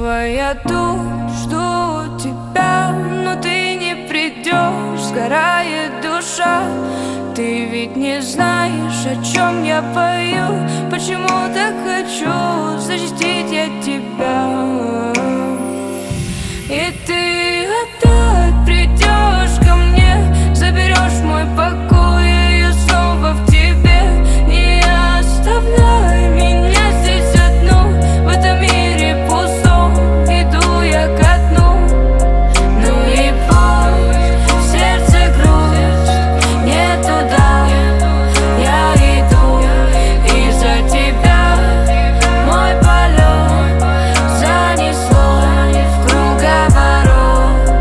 Снова я тут жду тебя, но ты не придешь, сгорает душа. Ты ведь не знаешь, о чем я пою, почему так хочу защитить я тебя. И ты опять придешь ко мне, заберешь мой покой, и я снова в тебе. Не оставляй меня здесь одну, в этом мире пустом иду я ко дну. Ну и пусть в сердце грусть, не туда я иду. Из-за тебя мой полет занесло в круговорот.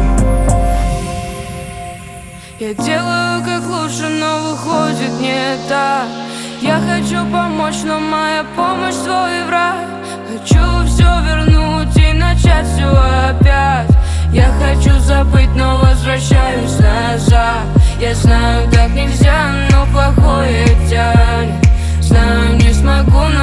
Я делаю как лучше, но выходит не так. Я хочу помочь, но моя помощь свой враг. Хочу все вернуть и начать все опять. Я хочу забыть, но возвращаюсь назад. Я знаю, так нельзя, но плохое тянет. Знаю, не смогу